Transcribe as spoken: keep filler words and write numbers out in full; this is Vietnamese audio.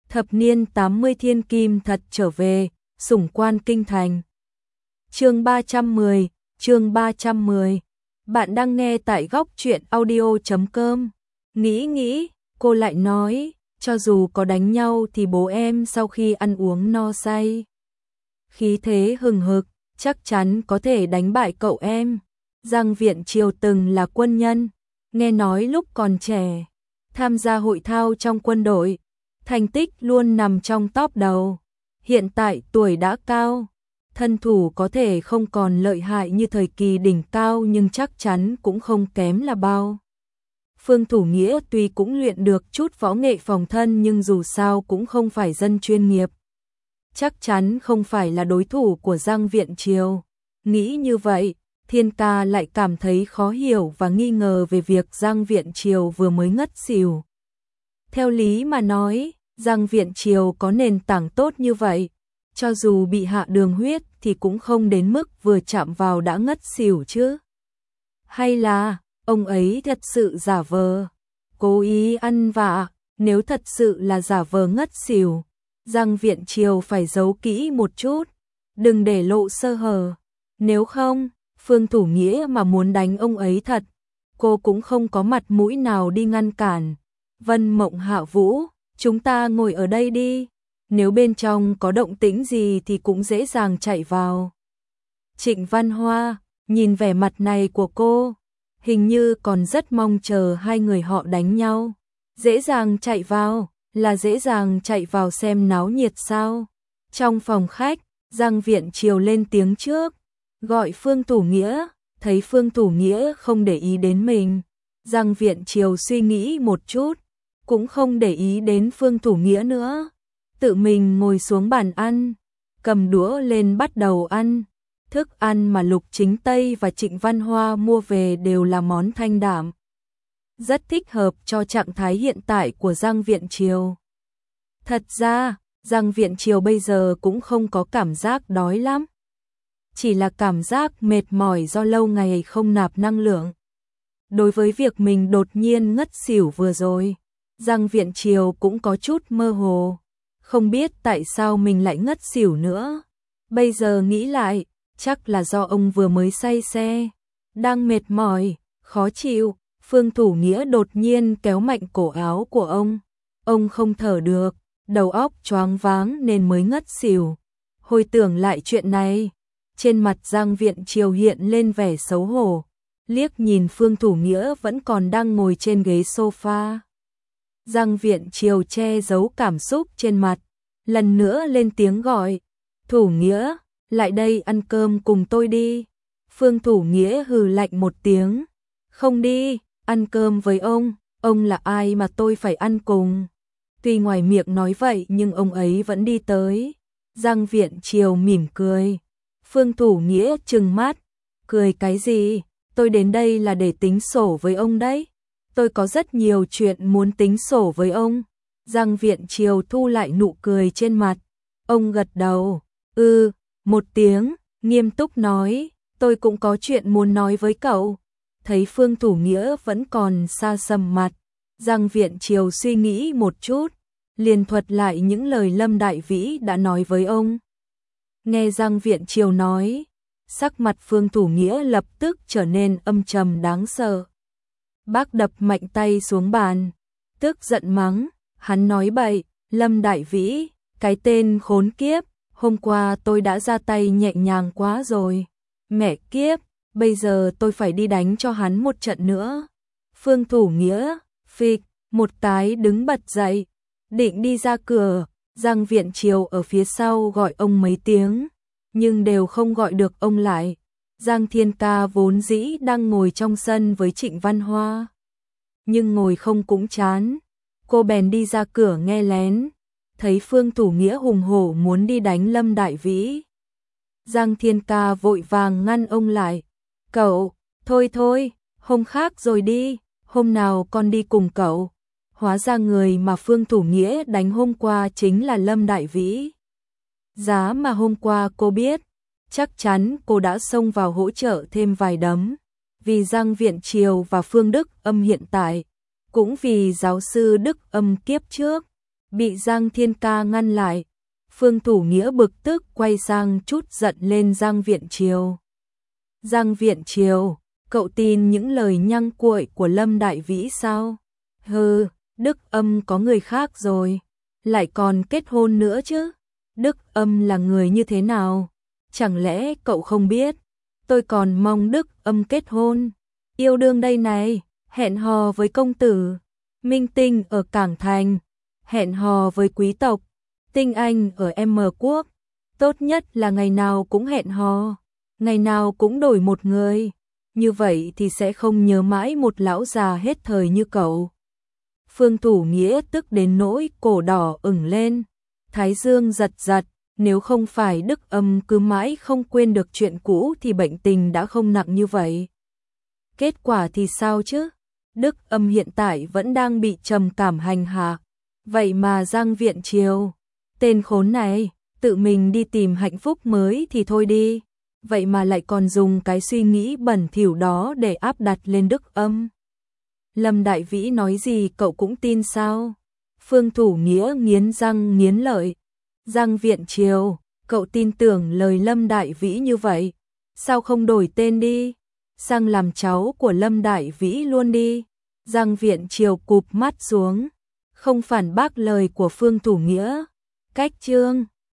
Thập niên tám mươi thiên kim thật trở về, sủng quan kinh thành. Chương ba trăm mười, chương ba trăm mười. Bạn đang nghe tại góc truyện audio chấm com. Nghĩ nghĩ, cô lại nói, cho dù có đánh nhau thì bố em sau khi ăn uống no say, khí thế hừng hực, chắc chắn có thể đánh bại cậu em. Giang Viễn Triều từng là quân nhân, nghe nói lúc còn trẻ, tham gia hội thao trong quân đội, thành tích luôn nằm trong top đầu. Hiện tại tuổi đã cao, thân thủ có thể không còn lợi hại như thời kỳ đỉnh cao nhưng chắc chắn cũng không kém là bao. Phương Thủ Nghĩa tuy cũng luyện được chút võ nghệ phòng thân nhưng dù sao cũng không phải dân chuyên nghiệp. Chắc chắn không phải là đối thủ của Giang Viễn Triều. Nghĩ như vậy, Thiên Ca lại cảm thấy khó hiểu và nghi ngờ về việc Giang Viễn Triều vừa mới ngất xỉu. Theo lý mà nói, Giang Viễn Triều có nền tảng tốt như vậy, cho dù bị hạ đường huyết thì cũng không đến mức vừa chạm vào đã ngất xỉu chứ. Hay là, ông ấy thật sự giả vờ, cố ý ăn vạ, nếu thật sự là giả vờ ngất xỉu, Giang Viễn Triều phải giấu kỹ một chút, đừng để lộ sơ hở. Nếu không, Phương Thủ Nghĩa mà muốn đánh ông ấy thật, cô cũng không có mặt mũi nào đi ngăn cản. Vân Mộng Hạ Vũ, chúng ta ngồi ở đây đi, nếu bên trong có động tĩnh gì thì cũng dễ dàng chạy vào. Trịnh Văn Hoa, nhìn vẻ mặt này của cô, hình như còn rất mong chờ hai người họ đánh nhau. Dễ dàng chạy vào, là dễ dàng chạy vào xem náo nhiệt sao? Trong phòng khách, Giang Viễn Triều lên tiếng trước, gọi Phương Thủ Nghĩa, thấy Phương Thủ Nghĩa không để ý đến mình. Giang Viễn Triều suy nghĩ một chút, cũng không để ý đến Phương Thủ Nghĩa nữa. Tự mình ngồi xuống bàn ăn, cầm đũa lên bắt đầu ăn. Thức ăn mà Lục Chính Tây và Trịnh Văn Hoa mua về đều là món thanh đạm, rất thích hợp cho trạng thái hiện tại của Giang Viễn Triều. Thật ra, Giang Viễn Triều bây giờ cũng không có cảm giác đói lắm, chỉ là cảm giác mệt mỏi do lâu ngày không nạp năng lượng. Đối với việc mình đột nhiên ngất xỉu vừa rồi, Giang Viễn Triều cũng có chút mơ hồ, không biết tại sao mình lại ngất xỉu nữa. Bây giờ nghĩ lại, chắc là do ông vừa mới say xe, đang mệt mỏi, khó chịu. Phương Thủ Nghĩa đột nhiên kéo mạnh cổ áo của ông, ông không thở được, đầu óc choáng váng nên mới ngất xỉu. Hồi tưởng lại chuyện này, trên mặt Giang Viễn Triều hiện lên vẻ xấu hổ, liếc nhìn Phương Thủ Nghĩa vẫn còn đang ngồi trên ghế sofa. Giang Viễn Triều che giấu cảm xúc trên mặt, lần nữa lên tiếng gọi, Thủ Nghĩa, lại đây ăn cơm cùng tôi đi. Phương Thủ Nghĩa hừ lạnh một tiếng, không đi, ăn cơm với ông, ông là ai mà tôi phải ăn cùng. Tuy ngoài miệng nói vậy nhưng ông ấy vẫn đi tới. Giang Viễn Triều mỉm cười. Phương Thủ Nghĩa trừng mắt, cười cái gì, tôi đến đây là để tính sổ với ông đấy. Tôi có rất nhiều chuyện muốn tính sổ với ông. Giang Viễn Triều thu lại nụ cười trên mặt. Ông gật đầu, ừ, một tiếng, nghiêm túc nói, tôi cũng có chuyện muốn nói với cậu. Thấy Phương Thủ Nghĩa vẫn còn xa sầm mặt, Giang Viễn Triều suy nghĩ một chút, liền thuật lại những lời Lâm Đại Vĩ đã nói với ông. Nghe Giang Viễn Triều nói, sắc mặt Phương Thủ Nghĩa lập tức trở nên âm trầm đáng sợ. Bác đập mạnh tay xuống bàn, tức giận mắng, hắn nói bậy, Lâm Đại Vĩ, cái tên khốn kiếp, hôm qua tôi đã ra tay nhẹ nhàng quá rồi. Mẹ kiếp, bây giờ tôi phải đi đánh cho hắn một trận nữa. Phương Thủ Nghĩa, phịch, một cái đứng bật dậy, định đi ra cửa. Giang Viễn Triều ở phía sau gọi ông mấy tiếng, nhưng đều không gọi được ông lại. Giang Thiên Ca vốn dĩ đang ngồi trong sân với Trịnh Văn Hoa, nhưng ngồi không cũng chán, cô bèn đi ra cửa nghe lén, thấy Phương Thủ Nghĩa hùng hổ muốn đi đánh Lâm Đại Vĩ. Giang Thiên Ca vội vàng ngăn ông lại, cậu, thôi thôi, hôm khác rồi đi, hôm nào con đi cùng cậu. Hóa ra người mà Phương Thủ Nghĩa đánh hôm qua chính là Lâm Đại Vĩ. Giá mà hôm qua cô biết, chắc chắn cô đã xông vào hỗ trợ thêm vài đấm. Vì Giang Viễn Triều và Phương Đức Âm hiện tại, cũng vì giáo sư Đức Âm kiếp trước, bị Giang Thiên Ca ngăn lại. Phương Thủ Nghĩa bực tức quay sang chút giận lên Giang Viện Triều. Giang Viện Triều, cậu tin những lời nhăng cuội của Lâm Đại Vĩ sao? Hừ, Đức Âm có người khác rồi, lại còn kết hôn nữa chứ. Đức Âm là người như thế nào? Chẳng lẽ cậu không biết? Tôi còn mong Đức Âm kết hôn, yêu đương đây này, hẹn hò với công tử, minh tinh ở Cảng Thành, hẹn hò với quý tộc, tinh anh ở M Quốc, tốt nhất là ngày nào cũng hẹn hò, ngày nào cũng đổi một người, như vậy thì sẽ không nhớ mãi một lão già hết thời như cậu. Phương Thủ Nghĩa tức đến nỗi cổ đỏ ửng lên, thái dương giật giật, nếu không phải Đức Âm cứ mãi không quên được chuyện cũ thì bệnh tình đã không nặng như vậy. Kết quả thì sao chứ? Đức Âm hiện tại vẫn đang bị trầm cảm hành hạ, vậy mà Giang Viện Triều, tên khốn này, tự mình đi tìm hạnh phúc mới thì thôi đi, vậy mà lại còn dùng cái suy nghĩ bẩn thỉu đó để áp đặt lên Đức Âm. Lâm Đại Vĩ nói gì cậu cũng tin sao? Phương Thủ Nghĩa nghiến răng nghiến lợi. Giang Viện Triều, cậu tin tưởng lời Lâm Đại Vĩ như vậy, sao không đổi tên đi, sang làm cháu của Lâm Đại Vĩ luôn đi. Giang Viện Triều cụp mắt xuống, không phản bác lời của Phương Thủ Nghĩa. Cách chương